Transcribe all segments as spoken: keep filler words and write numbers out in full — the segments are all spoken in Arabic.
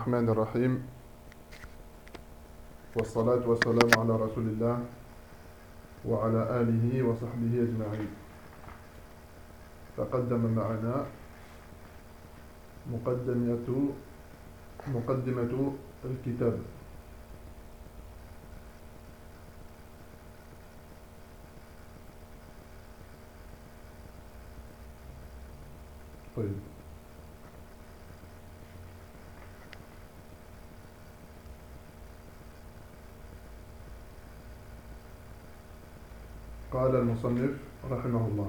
الرحمن الرحيم والصلاة والسلام على رسول الله وعلى آله وصحبه أجمعين. تقدم معنا مقدمة مقدمة الكتاب. طيب. قال المصنف رحمه الله: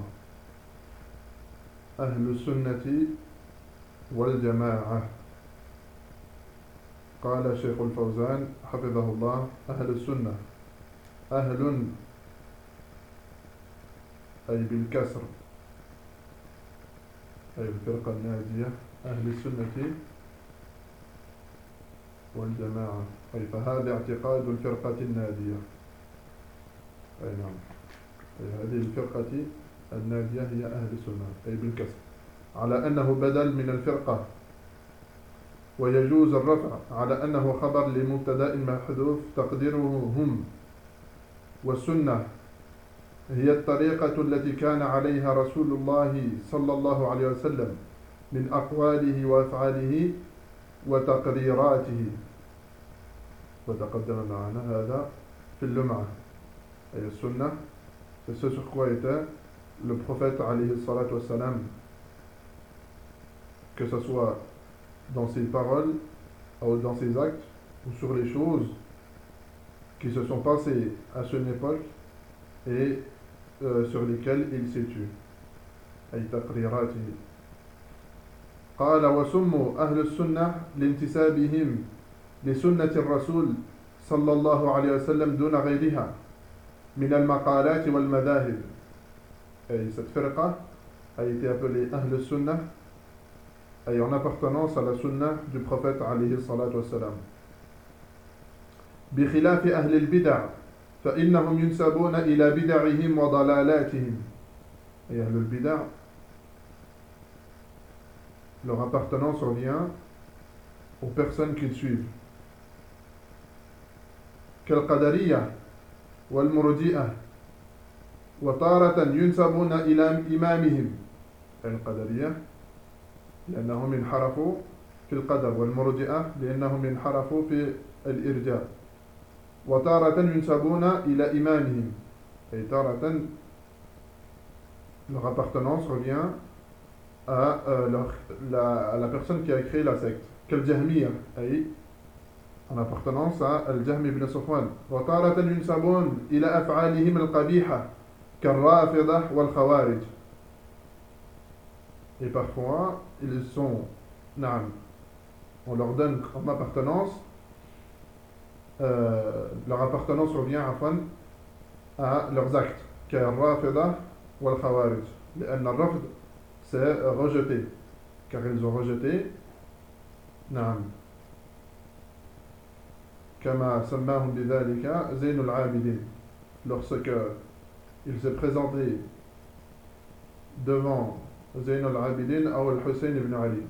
أهل السنة والجماعة. قال الشيخ الفوزان حفظه الله: أهل السنة، أهل أي بالكسر، أي الفرقة الناجية، أهل السنة والجماعة، أي فهذا اعتقاد الفرقة الناجية. أي نعم، أي هذه الفرقة الناجية هي أهل السنة، أي بالكسر، على أنه بدل من الفرقة، ويجوز الرفع على أنه خبر لمبتدأ محذوف تقديره هم. والسنة هي الطريقة التي كان عليها رسول الله صلى الله عليه وسلم من أقواله وأفعاله وتقريراته، وتقدم معنا هذا في اللمعة. أي السنة c'est ce sur quoi était le prophète alayhi salatu wassalam, que ce soit dans ses paroles ou dans ses actes ou sur les choses qui se sont passées à son époque et euh, sur lesquelles il s'est tué. أي تقريراته. قال: وسموا أهل السنة لانتسابهم لسنة الرسول صلى الله عليه وسلم دون غيرها من المقالات والمذاهب. Et cette firqa a été appelée Ahl al-Sunnah, et en appartenance à la Sunnah du prophète alayhi salatu wassalam. بخلاف أهل البدع فإنهم ينسبون إلى بدعهم وضلالاتهم. Et أهل البدع, leur appartenance revient aux personnes qu'ils suivent. كالقدرية والمرجئة، وتارة ينسبون إلى إمامهم. القدرية لأنهم انحرفوا في القدر، والمرجئة لأنهم انحرفوا في الإرجاء. وتارة ينسبون إلى إمامهم، et تارة leur appartenance revient à, euh, leur, la, à la personne qui a créé la secte. كالجهمية، أي en appartenance à Al-Jahm ibn Safwan. وتارة ينسبون إلى أفعالهم القبيحة كالرافضة والخوارج. Et parfois, ils sont, naam, on leur donne comme appartenance, euh, leur appartenance revient afan, à leurs actes, كالرافضة والخوارج. لأن الرفض c'est rejeter, car ils ont rejeté, naam, كما سماهم بذلك زين العابدين, lorsque il s'est présenté devant Zayn al-Abidin ou al-Hussein ibn Ali.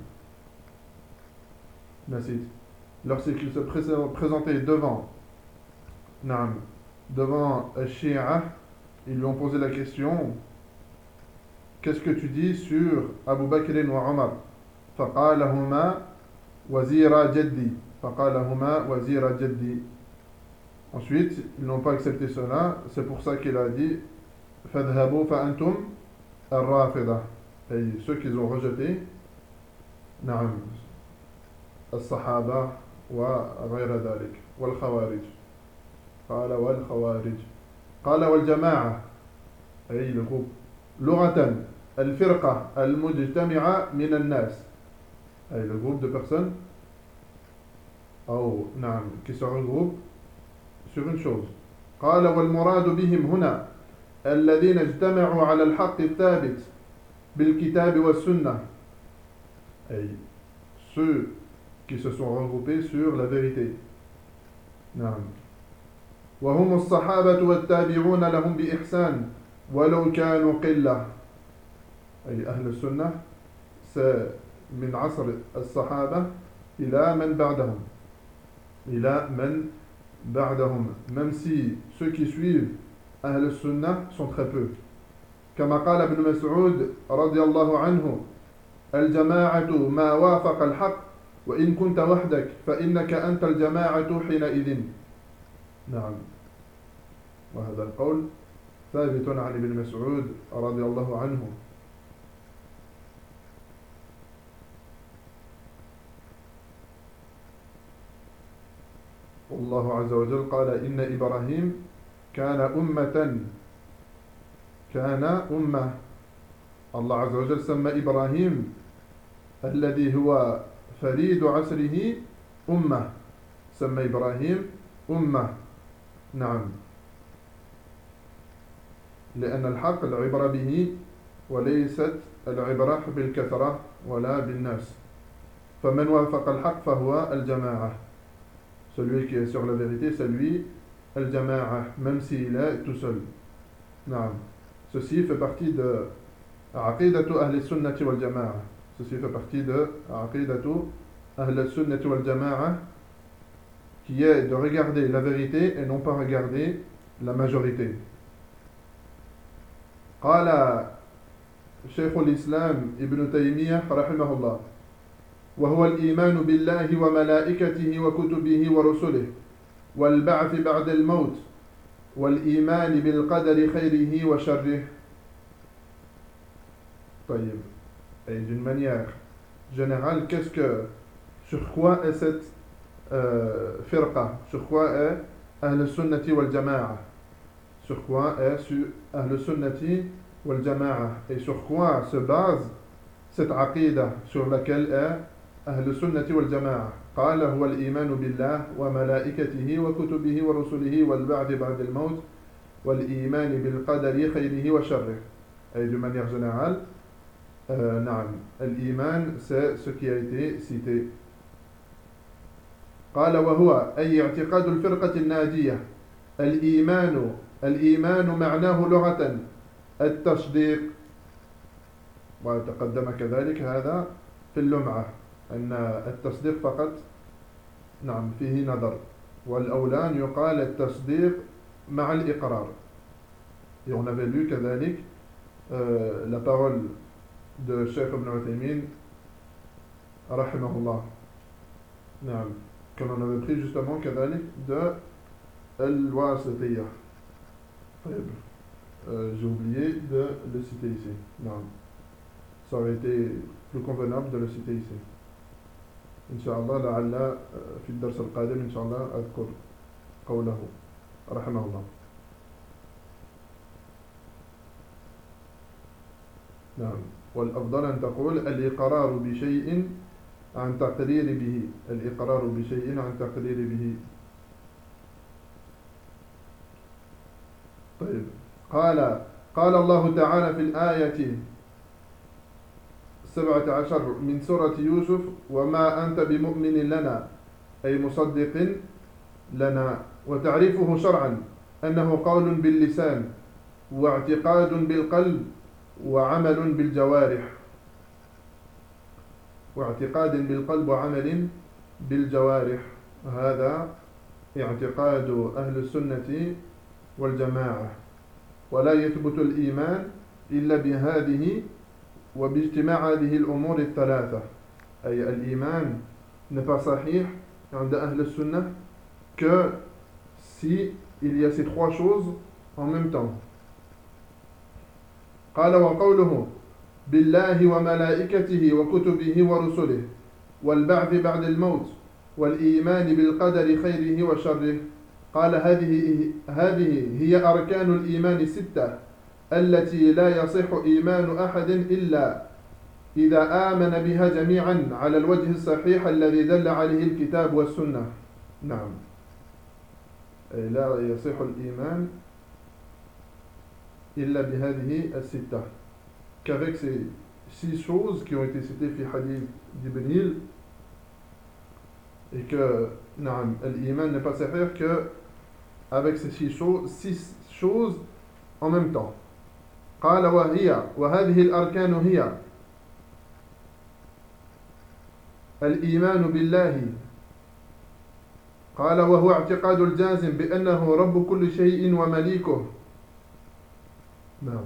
Nasid. Lorsqu'il se présentait devant, naam, devant Shia, ils lui ont posé la question: qu'est-ce que tu dis sur Abu Bakr wa Omar? فقالهما وزير جدي فقالهما وزير جدي. Ensuite, ils n'ont pas accepté cela, c'est pour ça qu'il a dit فاذهبوا فأنتم الرافضة. Et ceux qu'ils ont rejetés, نعم, الصحابة وغير ذلك والخوارج. قال والخوارج. قال والجماعة، أي le groupe. لغة الفرقة المجتمعة من الناس، أي le groupe de personnes أو نعم qui se regroupent sur une chose. قال والمراد بهم هنا الذين اجتمعوا على الحق الثابت بالكتاب والسنة. أي ceux qui se sont regroupés sur la vérité. نعم. وهم الصحابة والتابعون لهم بإحسان ولو كانوا قلة. أي أهل السنة c'est من عصر الصحابة إلى من بعدهم إلى من بعدهم même si ceux qui suivent أهل السنة sont très peu كما قال ابن مسعود رضي الله عنه الجماعة ما وافق الحق وإن كنت وحدك فإنك أنت الجماعة حينئذ نعم وهذا القول ثابت عن ابن مسعود رضي الله عنه والله عز وجل قال إن إبراهيم كان أمة كان أمة الله عز وجل سمى إبراهيم الذي هو فريد عصره أمة سمى إبراهيم أمة نعم لأن الحق العبرة به وليست العبرة بالكثرة ولا بالناس فمن وافق الحق فهو الجماعة celui qui est sur la vérité c'est lui الجماعة même s'il est tout seul نعم ceci fait partie de عقيدة أهل السنة والجماعة ceci fait partie de عقيدة أهل السنة والجماعة qui est de regarder la vérité et non pas regarder la majorité قال شيخ الإسلام ابن تيمية رحمه الله وهو الإيمان بالله وملائكته وكتبه ورسله والبعث بعد الموت والإيمان بالقدر خيره وشره طيب et d'une manière générale qu'est-ce que sur quoi est cette euh, firqa sur quoi est Ahl al-Sunnati wal-Jama'a sur quoi est sur Ahl al-Sunnati wal-Jama'a et sur quoi se base cette aqida sur laquelle est أهل السنة والجماعة قال هو الإيمان بالله وملائكته وكتبه ورسله والبعث بعد الموت والإيمان بالقدر خيره وشره أي de manière générale euh, نعم الإيمان c'est ce qui a été cité قال وهو أي اعتقاد الفرقة الناجية الإيمان الإيمان معناه لغة التصديق وتقدم كذلك هذا في اللمعة أن التصديق فقط نعم فيه نظر والأولى أن يقال التصديق مع الإقرار et on avait lu كذلك euh, la parole de Cheikh Ibn Uthaymin رحمه الله نعم que l'on avait pris justement كذلك de الواسطية طيب euh, j'ai oublié de le citer ici نعم ça aurait été plus convenable de le citer ici إن شاء الله لعل في الدرس القادم إن شاء الله أذكر قوله رحمه الله نعم والأفضل أن تقول الإقرار بشيء عن تقرير به الإقرار بشيء عن تقرير به طيب قال قال الله تعالى في الآية سبعة عشر من سورة يوسف وما أنت بمؤمن لنا أي مصدق لنا وتعريفه شرعا أنه قول باللسان واعتقاد بالقلب وعمل بالجوارح واعتقاد بالقلب وعمل بالجوارح هذا اعتقاد أهل السنة والجماعة ولا يثبت الإيمان إلا بهذه وباجتماع هذه الأمور الثلاثة أي الإيمان n'est pas صحيح عند أهل السنة que si il y a ces trois choses en même temps قال وقوله بالله وملائكته وكتبه ورسله والبعث بعد الموت والإيمان بالقدر خيره وشره قال هذه هذه هي أركان الإيمان الستة التي لا يصح إيمان أحد إلا إذا آمن بها جميعا على الوجه الصحيح الذي دل عليه الكتاب والسنة نعم أي لا يصح الإيمان إلا بهذه الستة qu'avec ces six choses qui ont été citées في حديث جبريل et que نعم الإيمان n'est pas sahih que avec ces six choses, six choses en même temps قال وهي وهذه الأركان هي الإيمان بالله قال وهو اعتقاد الجازم بأنه رب كل شيء ومليكه نعم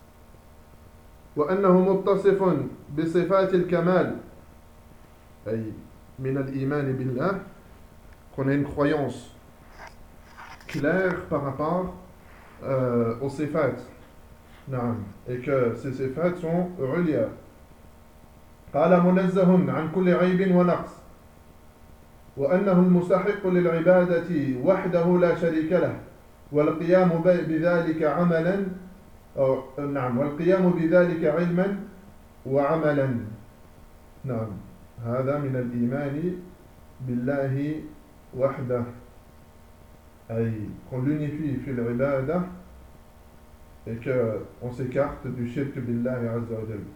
وأنه متصف بصفات الكمال أي من الإيمان بالله qu'on a une croyance claire par rapport euh, aux sifat نعم et que ces sifat sont عليا قال منزه عن كل عيب ونقص وأنه المستحق للعبادة وحده لا شريك له والقيام بذلك عملا أو نعم والقيام بذلك علما وعملا نعم هذا من الإيمان بالله وحده أي qu'on l'unifie في العبادة et qu'on s'écarte du shirk billahi azza wa jalla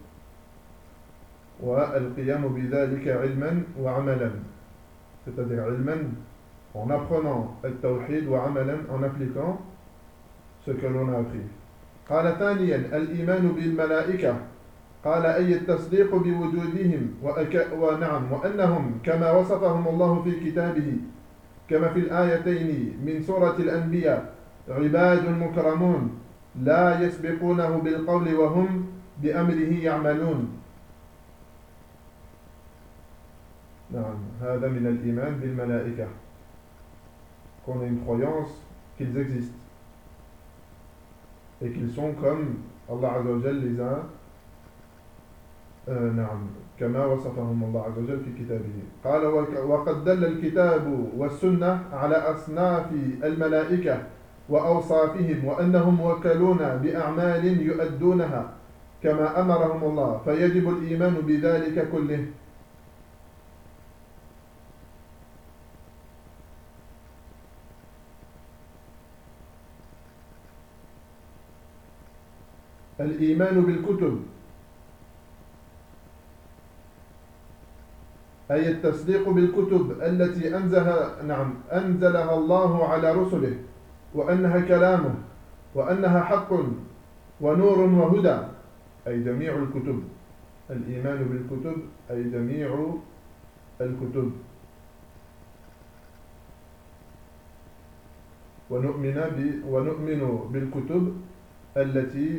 والقيام بذلك علما وعملا c'est-à-dire علما en apprenant le tawhid وعملا en appliquant ce que l'on a appris قال ثانيا الإيمان بالملائكة قال أي التصديق بوجودهم وأك... ونعم وأنهم كما وصفهم الله في كتابه كما في الآيتين من سورة الأنبياء عباد مكرمون لا يسبقونه بالقول وهم بأمره يعملون نعم هذا من الإيمان بالملائكة qu'on a une croyance qu'ils existent et qu'ils sont comme Allah Azza wa Jal les a euh, نعم كما وصفهم الله عز وجل في كتابه قال وقد دل الكتاب والسنة على أصناف الملائكة وأوصافهم وأنهم موكلون بأعمال يؤدونها كما أمرهم الله فيجب الإيمان بذلك كله الإيمان بالكتب أي التصديق بالكتب التي أنزلها نعم أنزلها الله على رسله وأنها كلامه وأنها حق ونور وهدى أي جميع الكتب الإيمان بالكتب أي جميع الكتب ونؤمن ب ونؤمن بالكتب التي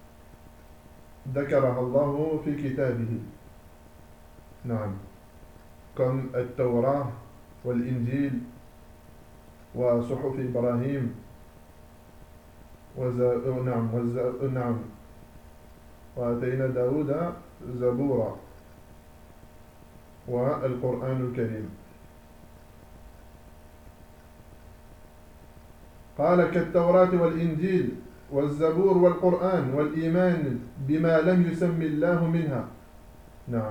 ذكرها الله في كتابه نعم comme التوراة والإنجيل وصحف إبراهيم وز... نعم وز... نعم وآتينا داود زبورا والقرآن الكريم قال كالتوراة والإنجيل والزبور والقرآن والإيمان بما لم يسم الله منها نعم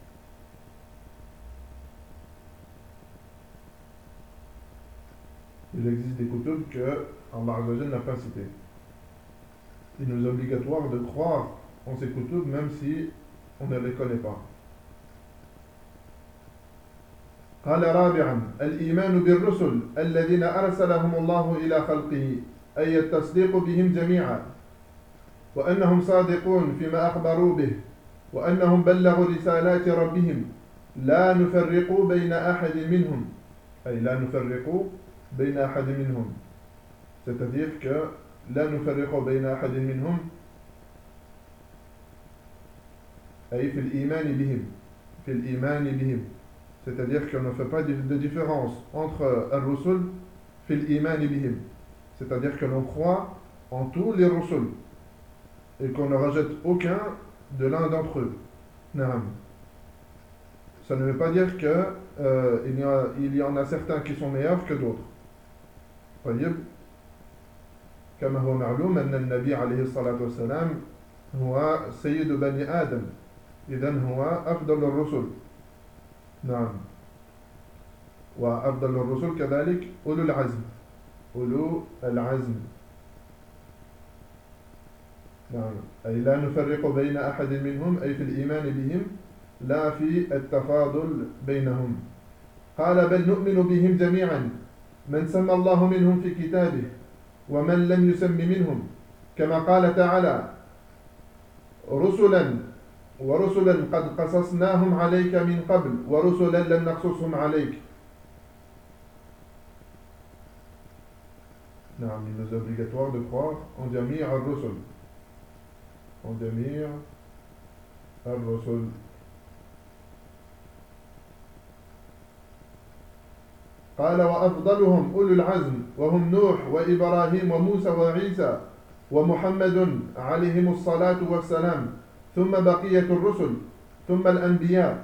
il existe des kutub que Allah Azza wa Jalla n'a pas cités. Il nous est obligatoire de croire en ces kutub même si on ne les connaît pas. قال رابعا الإيمان بالرسل الذين أرسلهم الله إلى خلقه أي التصديق بهم جميعا وأنهم صادقون فيما أخبروا به وأنهم بلغوا رسالات ربهم لا نفرق بين أحد منهم أي لا نفرق بين أحد منهم c'est-à-dire que لا نفرق بين أحد منهم أي في الإيمان بهم في الإيمان بهم c'est-à-dire qu'on ne fait pas de différence entre الرسل في الإيمان بهم c'est-à-dire que l'on croit en tous les rusul et qu'on ne rejette aucun de l'un d'entre eux. Naam. Ça ne veut pas dire que euh, il, y a, il y en a certains qui sont meilleurs que d'autres. طيب كما هو معلوم أن النبي عليه الصلاة والسلام هو سيد بني آدم إذن هو أفضل الرسل نعم وأفضل الرسل كذلك أولو العزم أولو العزم نعم أي لا نفرق بين أحد منهم أي في الإيمان بهم لا في التفاضل بينهم قال بل نؤمن بهم جميعا من سمى الله منهم في كتابه ومن لم يسم منهم كما قال تعالى رسلا ورسلا قد قصصناهم عليك من قبل ورسلا لم نقصصهم عليك. نعم, il nous est obligatoire de croire en جميع الرسل, en جميع الرسل. قال وأفضلهم أولو العزم وهم نوح وإبراهيم وموسى وعيسى ومحمد عليهم الصلاة والسلام ثم بقية الرسل ثم الأنبياء.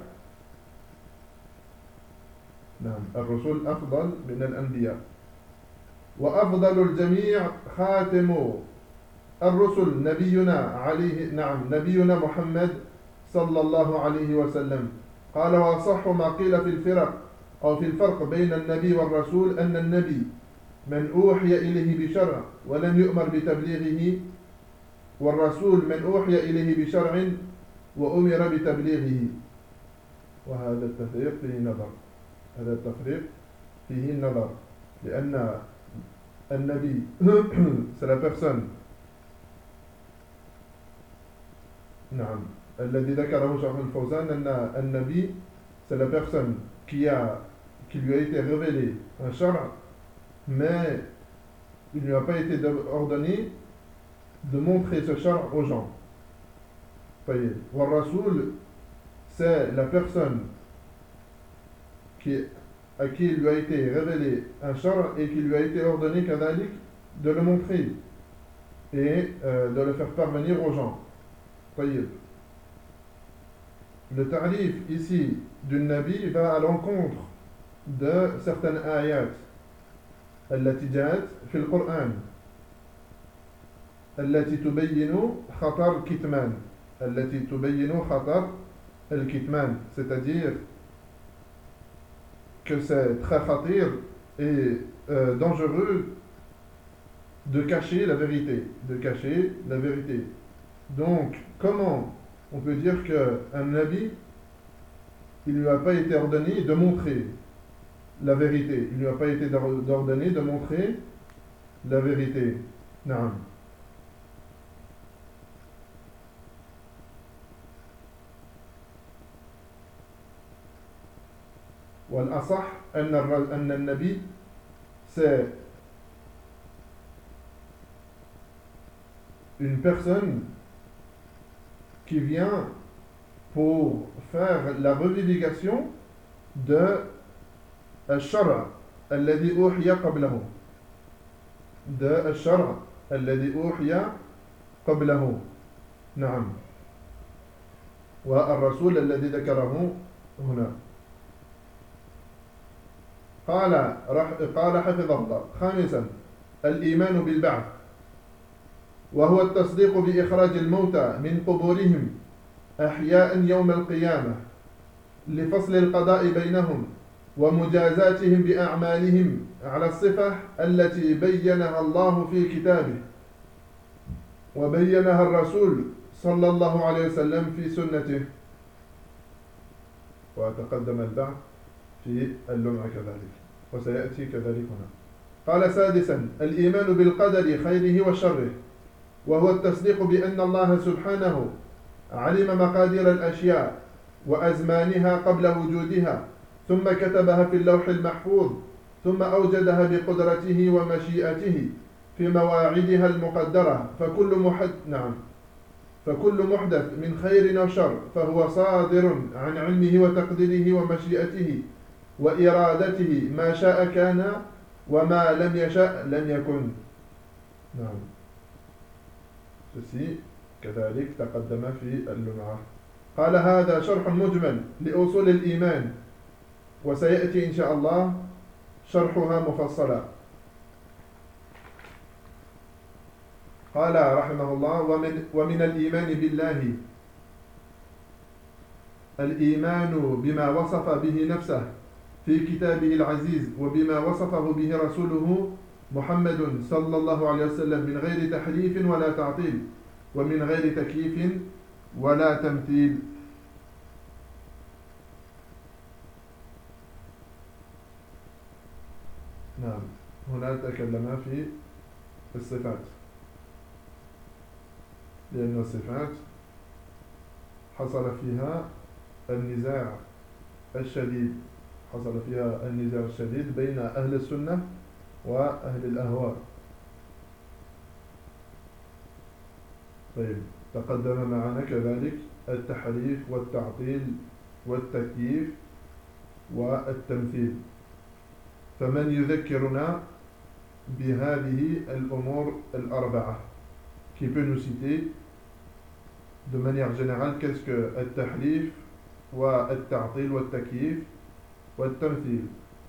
نعم, الرسل أفضل من الأنبياء. وأفضل الجميع خاتم الرسل نبينا عليه نعم نبينا محمد صلى الله عليه وسلم. قال وصح ما قيل في الفرق أو في الفرق بين النبي والرسول أن النبي من أوحي إليه بشرع ولم يؤمر بتبليغه, والرسول من أوحي إليه بشرع وأمر بتبليغه. وهذا التفريق فيه نظر, هذا التفريق فيه النظر, لأن النبي c'est la personne نعم الذي ذكره شيخ الفوزان أن النبي c'est la personne qui a qui lui a été révélé un shara, mais il ne lui a pas été ordonné de montrer ce shara aux gens. Voyez, wa rasoul, c'est la personne qui, à qui il lui a été révélé un shara et qui lui a été ordonné kadalik de le montrer et euh, de le faire parvenir aux gens. Voyez, le tarif ici du nabi va à l'encontre de certaines ayats التي جاءت في القرآن التي تبين خطر الكتمان التي تبين خطر الكتمان, c'est-à-dire que c'est très khatir et euh, dangereux de cacher la vérité, de cacher la vérité. Donc, comment on peut dire qu'un nabi, il ne lui a pas été ordonné de montrer la vérité, il ne lui a pas été ordonné de montrer la vérité. Naam. والأصح أن أن النبي c'est une personne qui vient pour faire la revendication de الشرع الذي أوحي قبله ده الشرع الذي أوحي قبله. نعم, والرسول الذي ذكره هنا. قال قال حفظه الله. خامسا الإيمان بالبعث, وهو التصديق بإخراج الموتى من قبورهم أحياء يوم القيامة لفصل القضاء بينهم ومجازاتهم بأعمالهم على الصفة التي بينها الله في كتابه وبينها الرسول صلى الله عليه وسلم في سنته. وتقدم البعث في اللمعة كذلك وسيأتي كذلك هنا. قال سادسا الإيمان بالقدر خيره وشره, وهو التصديق بأن الله سبحانه علم مقادير الأشياء وأزمانها قبل وجودها ثم كتبها في اللوح المحفوظ ثم أوجدها بقدرته ومشيئته في مواعيدها المقدرة. فكل محد نعم فكل محدث من خير أو شر فهو صادر عن علمه وتقديره ومشيئته وإرادته, ما شاء كان وما لم يشاء لم يكن. نعم, ceci كذلك تقدم في اللمعة. قال هذا شرح مجمل لأصول الإيمان, وسيأتي إن شاء الله شرحها مفصلا. قال رحمه الله ومن, ومن الإيمان بالله الإيمان بما وصف به نفسه في كتابه العزيز وبما وصفه به رسوله محمد صلى الله عليه وسلم من غير تحريف ولا تعطيل ومن غير تكييف ولا تمثيل. نعم, هنا تكلم في الصفات, لأن الصفات حصل فيها النزاع الشديد حصل فيها النزاع الشديد بين أهل السنة وأهل الأهواء. طيب، تقدم معنا كذلك التحريف والتعطيل والتكييف والتمثيل. فمن يذكرنا بهذه الأمور الأربعة qui peut nous citer de manière générale qu'est-ce que التحريف والتعطيل والتكييف والتمثيل.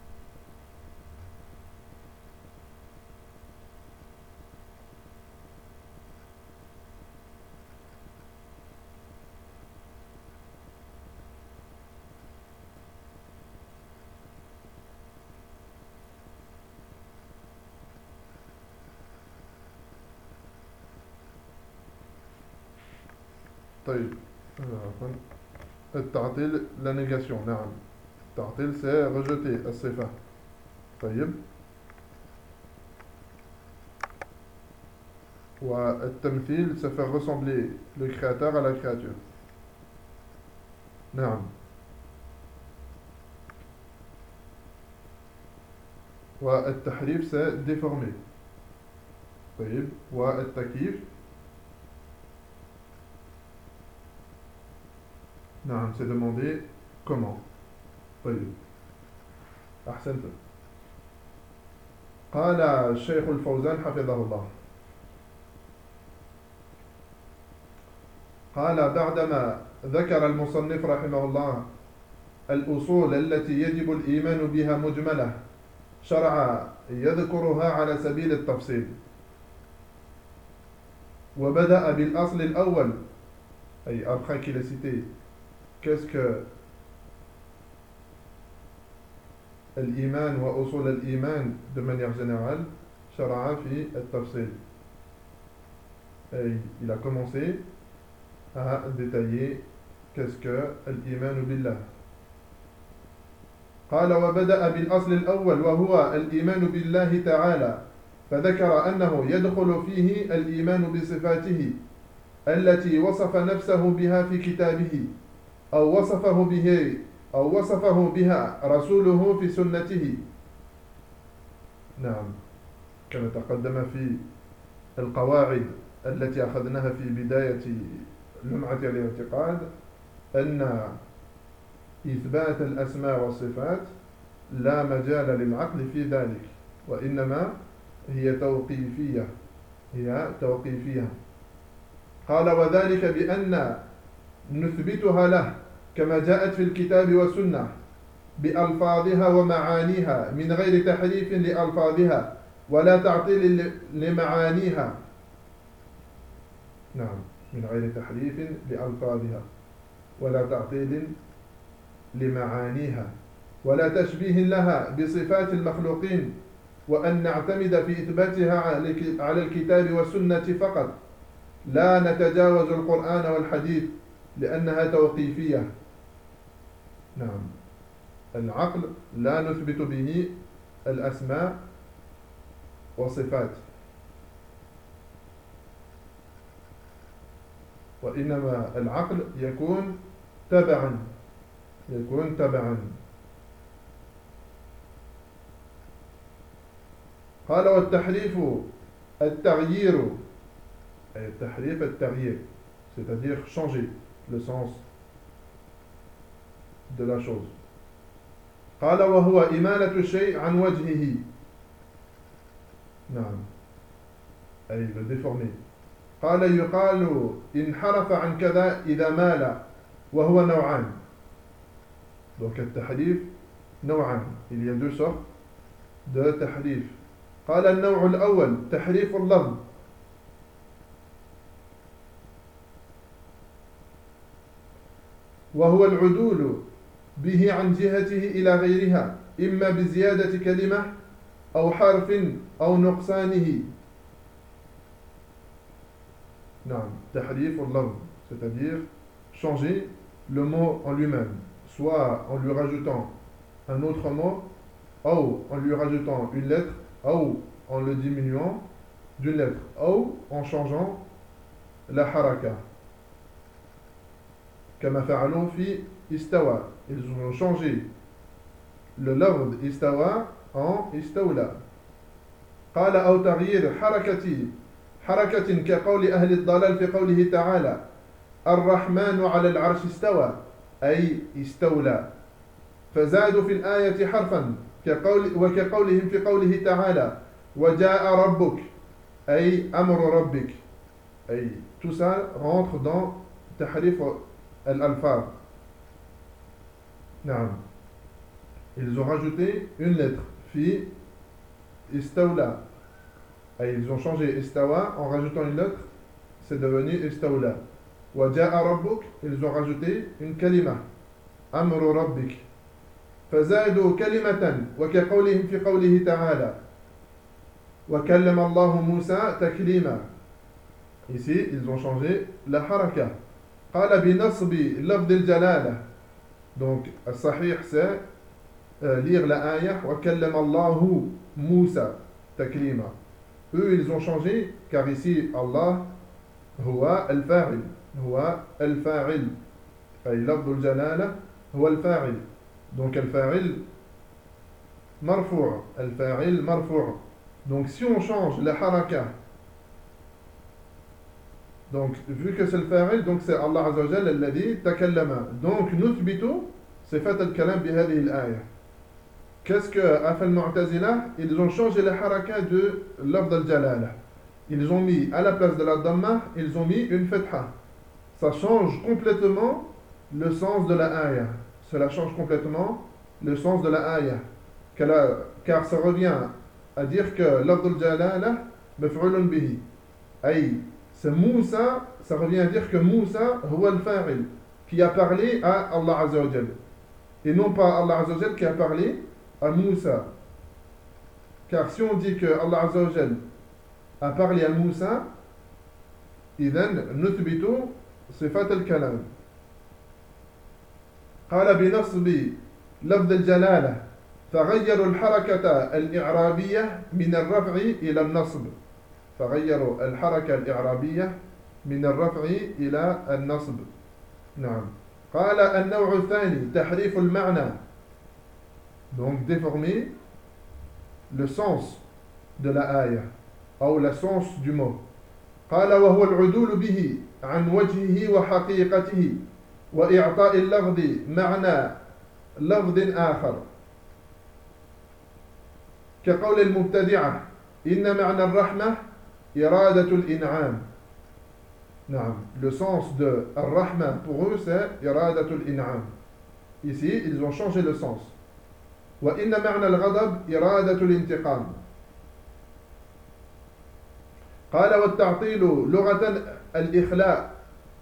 طيب، التعطيل la négation. نعم، التعطيل c'est rejeter الصفة. طيب، والتمثيل c'est faire ressembler le créateur à la créature. نعم. والتحريف c'est déformer. طيب، والتكييف نعم c'est demander comment. طيب، أحسنت. قال الشيخ الفوزان حفظه الله، قال بعدما ذكر المصنف رحمه الله الأصول التي يجب الإيمان بها مجملة، شرع يذكرها على سبيل التفصيل، وبدأ بالأصل الأول. أي après qu'il a cité qu'est-ce que الإيمان وأصول الإيمان de manière générale, شرع في التفصيل. Et il a commencé à détailler qu'est-ce que الإيمان بالله. قال وبدأ بالأصل الأول وهو الإيمان بالله تعالى، فذكر أنه يدخل فيه الإيمان بصفاته التي وصف نفسه بها في كتابه، أو وصفه به أو وصفه بها رسوله في سنته. نعم، كما تقدم في القواعد التي أخذناها في بداية لمعة الاعتقاد أن إثبات الأسماء والصفات لا مجال للعقل في ذلك، وإنما هي توقيفية هي توقيفية. قال وذلك بأن نثبتها له كما جاءت في الكتاب والسنة بألفاظها ومعانيها من غير تحريف لألفاظها ولا تعطيل لمعانيها. نعم، من غير تحريف لألفاظها ولا تعطيل لمعانيها ولا تشبيه لها بصفات المخلوقين، وأن نعتمد في إثباتها على الكتاب والسنة فقط، لا نتجاوز القرآن والحديث لأنها توقيفية. نعم، العقل لا نثبت به الأسماء والصفات، وإنما العقل يكون تبعا يكون تبعا قال والتحريف التغيير، أي التحريف التغيير c'est-à-dire changer le sens de la chose. قال وهو إمالة الشيء عن وجهه. نعم، أي le déformer. قال يقال انحرف عن كذا إذا مال، وهو نوعان. donc التحريف نوعان، il y a deux sortes de تحريف. قال النوع الأول تحريف اللفظ، وهو العدول به عن جهته إلى غيرها، إما بزيادة كلمة أو حرف أو نقصانه. نعم، تحريف اللفظ c'est-à-dire changer le mot en lui-même, soit en lui rajoutant un autre mot, ou en lui rajoutant une lettre, ou en le diminuant d'une lettre, ou en changeant la haraka. كما فعلوا في استوى. Ils ont changé le lafz استوى en استولى. قال أو تغيير حركة حركة كقول أهل الضلال في قوله تعالى الرحمن على العرش استوى أي استولى. فزادوا في الآية حرفا كقول وكقولهم في قوله تعالى وجاء ربك أي أمر ربك. أي tout ça rentre dans تحريف الألفاظ. نعم. Ils ont rajouté une lettre fi istawla. Et ils ont changé istawa en rajoutant une lettre, c'est devenu istawla. Wa ja'a rabbuk, ils ont rajouté une kalima, amru rabbik. فزادوا كلمة وكقولهم في قوله تعالى وكلم الله موسى تكليما. Ici, ils ont changé la haraka. قال بنصب لفظ الجلالة. Donc, الصحيح c'est euh, lire la ayah وكلم الله موسى تكليما. Eux, ils ont changé car ici, Allah هو الفاعل هو الفاعل أي لفظ الجلالة هو الفاعل. Donc الفاعل مرفوع الفاعل مرفوع. Donc si on change la haraka, donc vu que c'est le fa'il, donc c'est Allah Azza wa Jalla الذي تكلم. Donc نثبت صفة الكلام بهذه الآية. Qu'est-ce que a fait le Mu'tazila? Ils ont changé la haraka de lafz al-jalala. Ils ont mis à la place de la dhamma, ils ont mis une fatha. Ça change complètement le sens de la ayah. Cela change complètement le sens de la ayah. Car ça revient à dire que lafz al-jalala maf'ulun bihi. Aïe, c'est Moussa, ça revient à dire que Moussa huwa al-fa'il, qui a parlé à Allah Azza wa Jalla. Et non pas Allah Azza wa Jalla qui a parlé à Moussa. Car si on dit que Allah Azza wa Jalla a parlé à Moussa, إذن نثبت صفات الكلام. قال بنصب لفظ الجلالة فغيروا الحركة الإعرابية من الرفع إلى النصب. فغيروا الحركة الإعرابية من الرفع إلى النصب. نعم. قال النوع الثاني تحريف المعنى. Donc déformer le sens de la ayah أو le sens du mot. قال وهو العدول به عن وجهه وحقيقته وإعطاء اللفظ معنى لفظ آخر كقول المبتدعة إن معنى الرحمة إرادة الإنعام. نعم. Le sens de الرحمة pour eux c'est إرادة الإنعام. Ici ils ont changé le sens. وإن معنى الغضب إرادة الانتقام. قال والتعطيل لغة الإخلاء.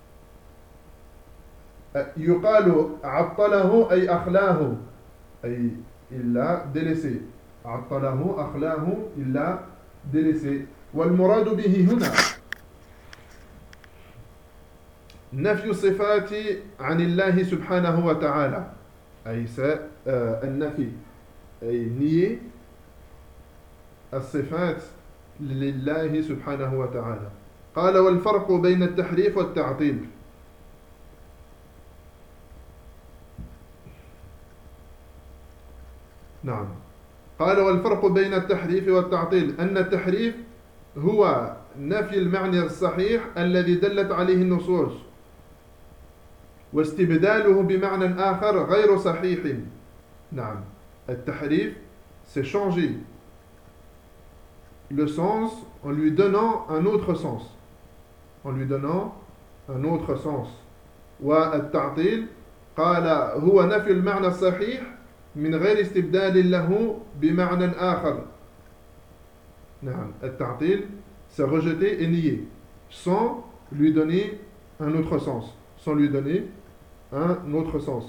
يقال عطله أي أخلاه أي إلا délaissé. عطله أخلاه إلا délaissé. والمراد به هنا نفي الصفات عن الله سبحانه وتعالى. أي c'est euh, النفي أي nier الصفات لله سبحانه وتعالى. قال والفرق بين التحريف والتعطيل. نعم. قال والفرق بين التحريف والتعطيل أن التحريف هو نفي المعنى الصحيح الذي دلت عليه النصوص واستبداله بمعنى آخر غير صحيح. نعم. التحريف c'est changer le sens en lui donnant un autre sens. En lui donnant un autre sens. والتعطيل قال هو نفي المعنى الصحيح من غير استبدال له بمعنى آخر. نعم. التعطيل c'est rejeter et nier sans lui donner un autre sens. Sans lui donner un autre sens.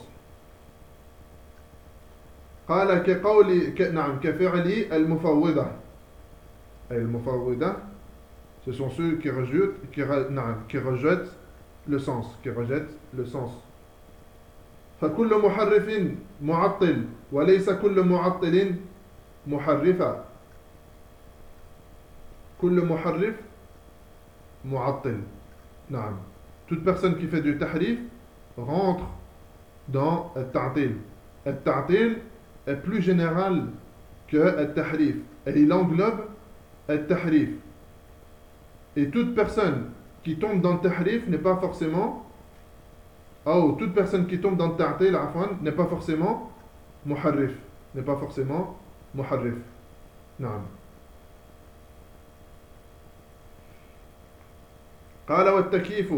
قال كقول نعم كفعل المفوضة. المفوضة ce sont ceux qui rejettent qui, نعم, qui rejettent le sens qui rejettent le sens. فكل محرف معطل وليس كل معطل محرفا. كل محرف معطل. نعم. Toute personne qui fait du tahrif rentre dans Al-Ta'til. Al-Ta'til est plus général que Al-Tahrif. Et il englobe Al-Tahrif. Et toute personne qui tombe dans le Tahrif n'est pas forcément, oh, toute personne qui tombe dans le Ta'til, n'est pas forcément Muharrif. N'est pas forcément Muharrif. نعم. قال والتكييف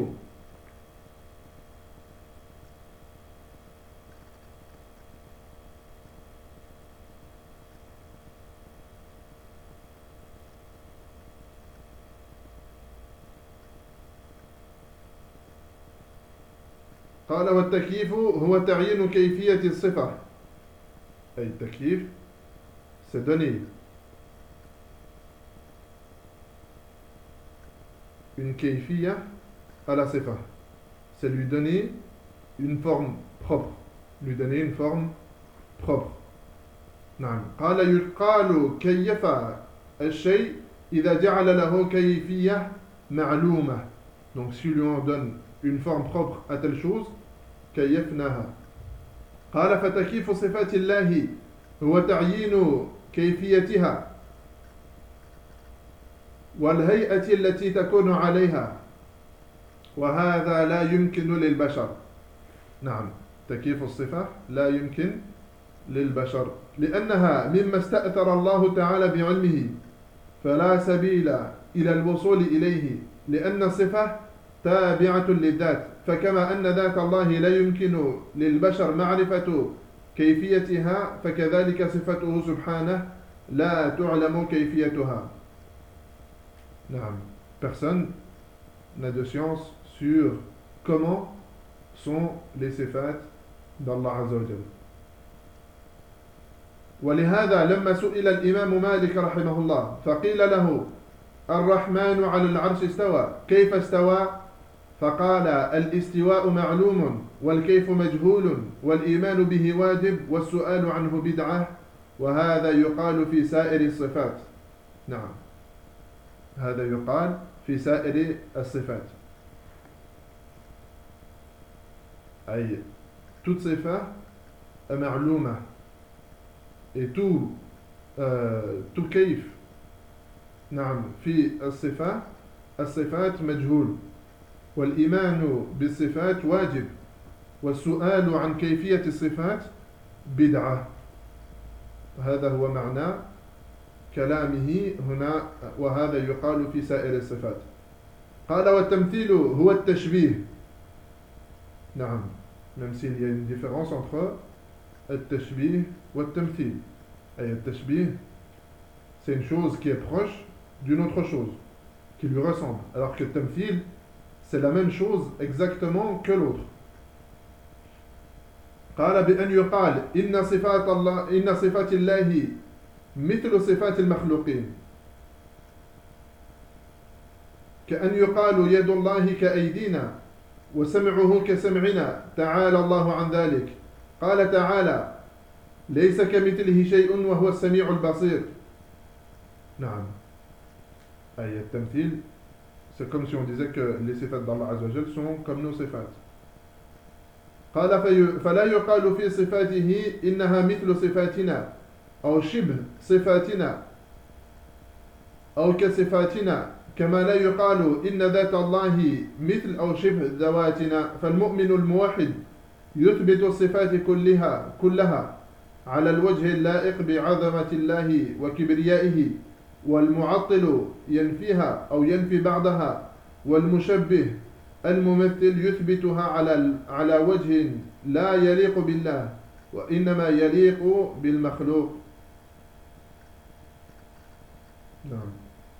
قال والتكييف هو تعيين كيفية الصفة. أي التكييف c'est donner une kayfiyya à la sifa. C'est lui donner une forme propre. Lui donner une forme propre. نعم. قال يقال كيف الشيء إذا جعل له كيفية معلومة. Donc si lui on donne une forme propre à telle chose, كيفناها. قال فتكييف صفات الله هو تعيين كيفيتها والهيئة التي تكون عليها وهذا لا يمكن للبشر. نعم. تكييف الصفة لا يمكن للبشر لأنها مما استأثر الله تعالى بعلمه فلا سبيل إلى الوصول إليه لأن الصفة تابعة للذات فكما أن ذات الله لا يمكن للبشر معرفة كيفيتها فكذلك صفته سبحانه لا تعلم كيفيتها. نعم. Personne n'a de science sur comment sont les sifat d'Allah Azza wa Jalla. ولهذا لما سئل الإمام مالك رحمه الله فقيل له الرحمن على العرش استوى كيف استوى فقال الاستواء معلوم والكيف مجهول والإيمان به واجب والسؤال عنه بدعة وهذا يقال في سائر الصفات. نعم. هذا يقال في سائر الصفات. أي toute صفة معلومة et tout euh, tout كيف نعم في الصفات الصفات مجهول والإيمان بالصفات واجب والسؤال عن كيفية الصفات بدعة. هذا هو معنى كلامه هنا وهذا يقال في سائر الصفات. قال والتمثيل هو التشبيه. نعم. Même s'il y a une différence entre التشبيه والتمثيل. Et le tashbih, c'est une chose qui est proche d'une autre chose, qui lui ressemble. Alors que le tamthil, c'est la même chose exactement que l'autre. قال بأن يقال إن صفات الله إن صفات الله مثل صفات المخلوقين كأن يقال يد الله كأيدينا وسمعه كسمعنا تعالى الله عن ذلك. قال تعالى ليس كمثله شيء وهو السميع البصير. نعم. أي التمثيل c'est comme si on disait que les sifat d'Allah Azza wa Jal sont comme nos sifat. قال في فلا يقال في صفاته إنها مثل صفاتنا أو شبه صفاتنا أو كصفاتنا كما لا يقال إن ذات الله مثل أو شبه ذواتنا. فالمؤمن الموحد يثبت الصفات كلها كلها على الوجه اللائق بعظمة الله وكبريائه والمعطل ينفيها أو ينفي بعضها والمشبه الممثل يثبتها على على وجه لا يليق بالله وإنما يليق بالمخلوق. نعم.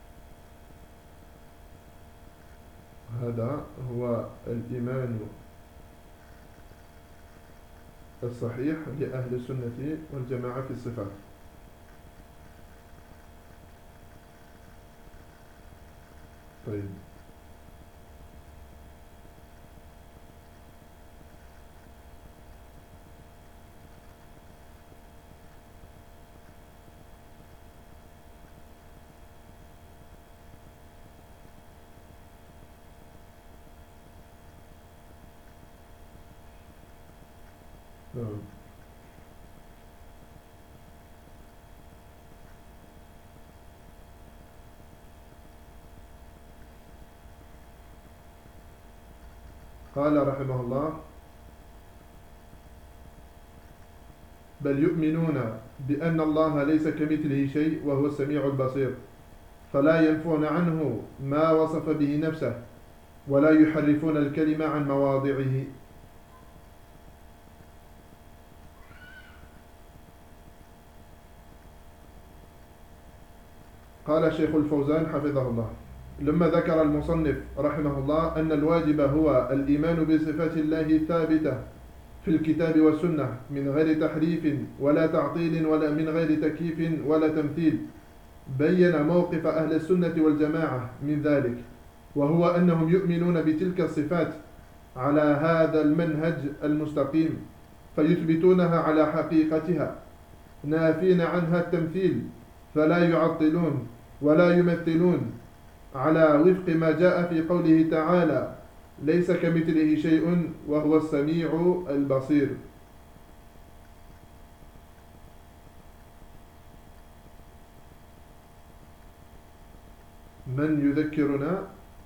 هذا هو الإيمان الصحيح لأهل السنة والجماعة في الصفات. طيب. قال رحمه الله بل يؤمنون بأن الله ليس كمثله شيء وهو السميع البصير فلا ينفون عنه ما وصف به نفسه ولا يحرفون الكلمة عن مواضعه. قال الشيخ الفوزان حفظه الله لما ذكر المصنف رحمه الله أن الواجب هو الإيمان بصفات الله الثابتة في الكتاب والسنة من غير تحريف ولا تعطيل ولا من غير تكييف ولا تمثيل، بين موقف أهل السنة والجماعة من ذلك، وهو أنهم يؤمنون بتلك الصفات على هذا المنهج المستقيم فيثبتونها على حقيقتها نافين عنها التمثيل، فلا يعطلون ولا يمثلون على وفق ما جاء في قوله تعالى ليس كمثله شيء وهو السميع البصير. من يذكرنا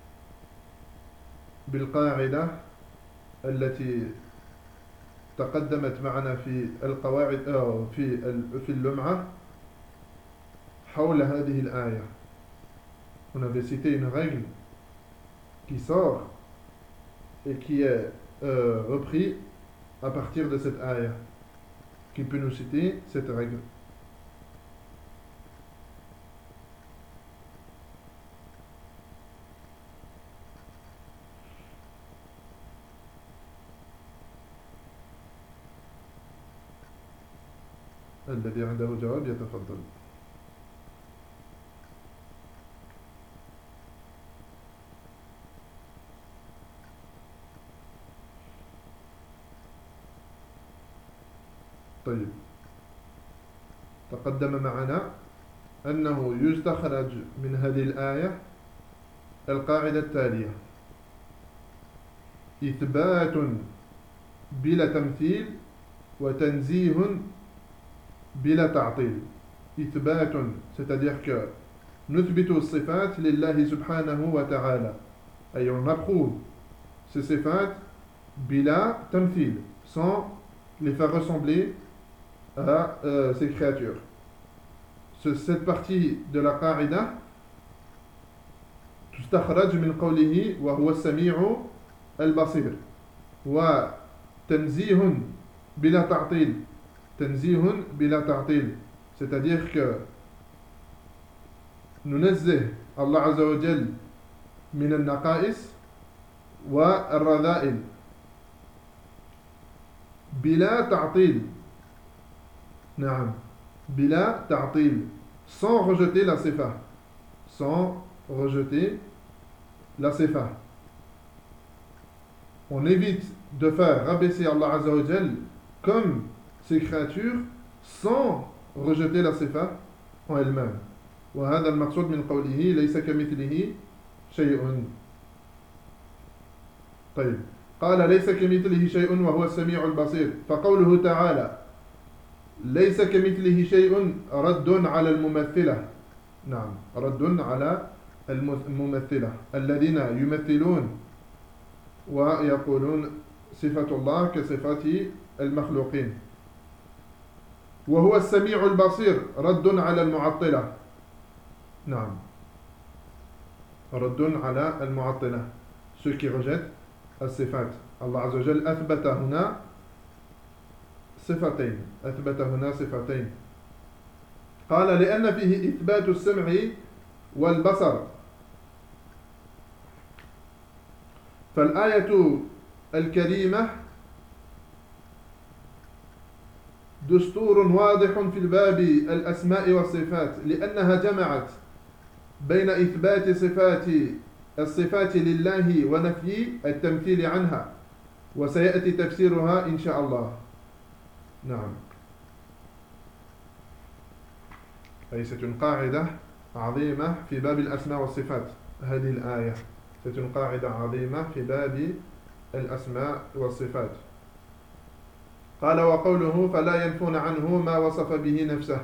بالقاعدة التي تقدمت معنا في القواعد أو في في اللمعة حول هذه الآية. On avait cité une règle qui sort et qui est euh, repris à partir de cette ayah. Qui peut nous citer cette règle? الذي عنده جواب يتفضل. طيب، تقدم معنا أنه يستخرج من هذه الآية القاعدة التالية: إثبات بلا تمثيل وتنزيه بلا تعطيل. إثبات c'est-à-dire que نثبت الصفات لله سبحانه وتعالى، أي on approuve ces صفات بلا تمثيل, sans les faire ressembler à euh, ces créatures. Cette partie de la قاعدة تستخرج من قوله وهو السميع البصير، وتنزيه بلا تعطيل. تنزيه بلا تعطيل c'est-à-dire que ننزه الله عز وجل من النقائص والرذائل بلا تعطيل. نعم، بلا تعطيل, sans rejeter la sifa, sans rejeter la sifa. On évite de faire rabaisser Allah Azza wa Jal comme ces créatures sans rejeter la sifa en elle-même. وهذا المقصود من قوله ليس كمثله شيء. طيب، قال ليس كمثله شيء وهو السميع البصير، فقوله تعالى ليس كمثله شيء رد على الممثلة. نعم، رد على الممثلة الذين يمثلون ويقولون صفة الله كصفات المخلوقين. وهو السميع البصير رد على المعطلة. نعم، رد على المعطلة, ceux qui rejettent الصفات. الله عز وجل أثبت هنا صفتين أثبت هنا صفتين قال لأن فيه إثبات السمع والبصر. فالآية الكريمة دستور واضح في الباب الأسماء والصفات، لأنها جمعت بين إثبات صفات الصفات لله ونفي التمثيل عنها، وسيأتي تفسيرها إن شاء الله. نعم. أي c'est une قاعدة عظيمة في باب الأسماء والصفات. هذه الآية c'est une قاعدة عظيمة في باب الأسماء والصفات. قال وقوله فلا ينفون عنه ما وصف به نفسه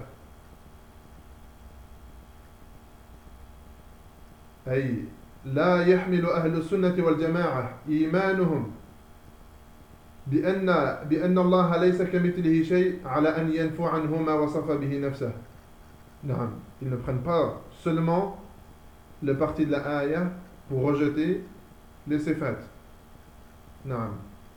أي لا يحمل أهل السنة والجماعة إيمانهم بأن, بأن الله ليس كمثله شيء على أن ينفوا عنه ما وصف به نفسه. نعم, ils ne prennent pas seulement le parti de la ayah pour rejeter les sifat. نعم.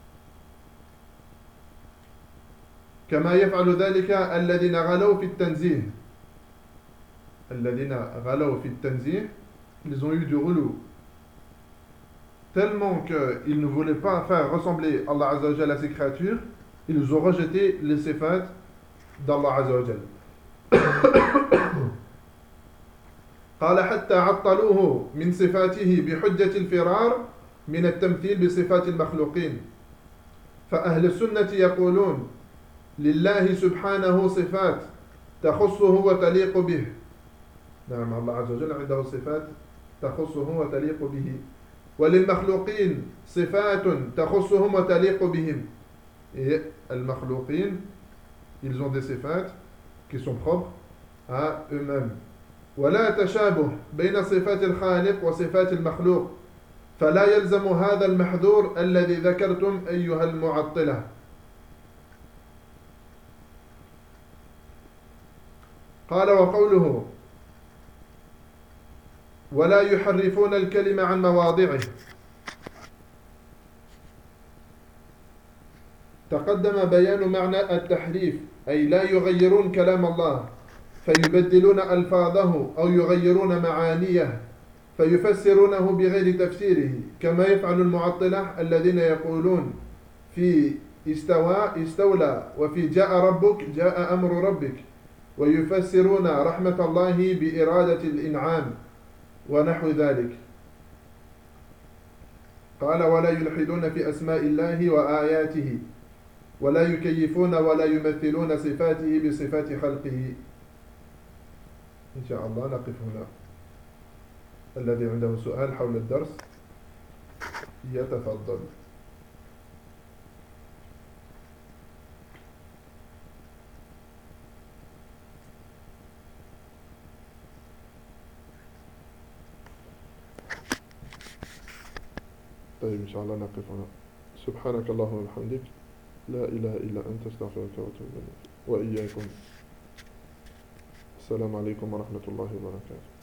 كما يفعل ذلك الذين غلوا في التنزيه. الذين غلوا في التنزيه, ils ont eu du relou. Tellement qu'ils ne voulaient pas faire ressembler Allah Azza wa Jal à ses créatures, ils ont rejeté les sifat d'Allah Azza wa Jal. قال حتى عطلوه من صفاته بحجة الفرار من التمثيل بصفات المخلوقين. فأهل السنة يقولون لله سبحانه صفات تخصه وتليق به. نعم, الله عز وجل عنده صفات تخصه وتليق به. وللمخلوقين صفات تخصهم وتليق بهم. Et المخلوقين, ils ont des صفات qui sont propres à eux-mêmes. ولا تشابه بين صفات الخالق وصفات المخلوق, فلا يلزم هذا المحذور الذي ذكرتم أيها المعطلة. قال وقوله ولا يحرفون الكلمة عن مواضعه. تقدم بيان معنى التحريف, أي لا يغيرون كلام الله فيبدلون ألفاظه أو يغيرون معانيه فيفسرونه بغير تفسيره, كما يفعل المعطلة الذين يقولون في استوى استولى وفي جاء ربك جاء أمر ربك, ويفسرون رحمة الله بإرادة الإنعام ونحو ذلك. قال ولا يلحدون في أسماء الله وآياته ولا يكيفون ولا يمثلون صفاته بصفات خلقه. إن شاء الله نقف هنا. الذي عنده سؤال حول الدرس يتفضل. طيب إن شاء الله نقف هنا. سبحانك اللهم وبحمدك لا إله إلا أنت استغفرك وأتوب إليك وإياكم. السلام عليكم ورحمة الله وبركاته.